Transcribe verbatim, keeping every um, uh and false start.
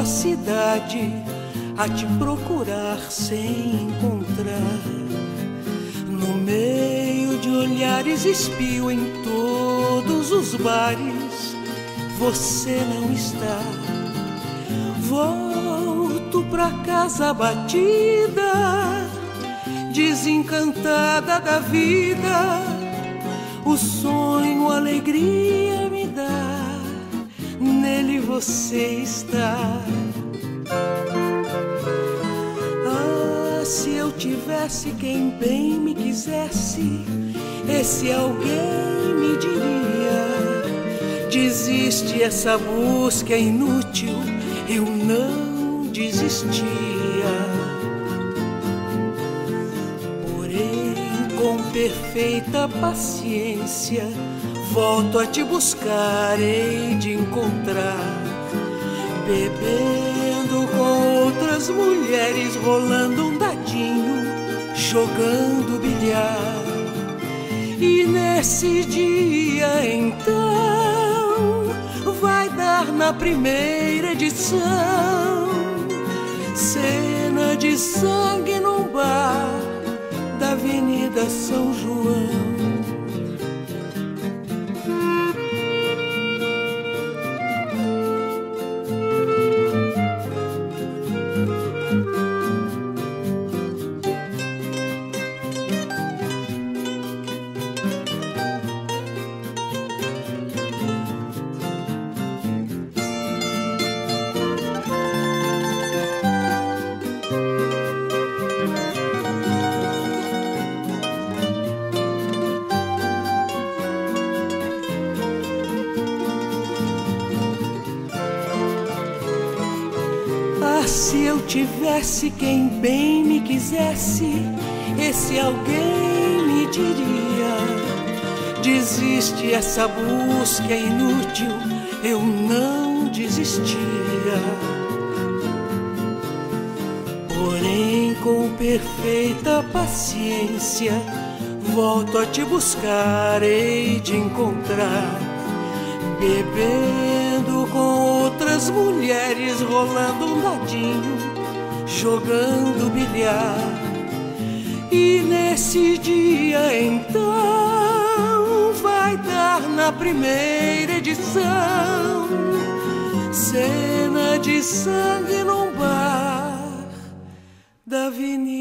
a cidade a te procurar sem encontrar. No meio de olhares espio em todos os bares, você não está. Volto pra casa batida, desencantada da vida. O sonho, a alegria me dá, nele você está. Ah, se eu tivesse quem bem me quisesse, esse alguém me diria: desiste, essa busca é inútil. Eu não desistia. Porém, com perfeita paciência, volto a te buscar, hei de encontrar. Bebendo com outras mulheres, rolando um dadinho, jogando bilhar. E nesse dia então vai dar na primeira edição cena de sangue num bar da Avenida São João. Se eu tivesse quem bem me quisesse, esse alguém me diria: desiste, essa busca é inútil. Eu não desistia. Porém, com perfeita paciência, volto a te buscar, hei de encontrar. Bebendo com outras mulheres, rolando um dadinho, jogando bilhar. E nesse dia então vai dar na primeira edição cena de sangue num bar da Avenida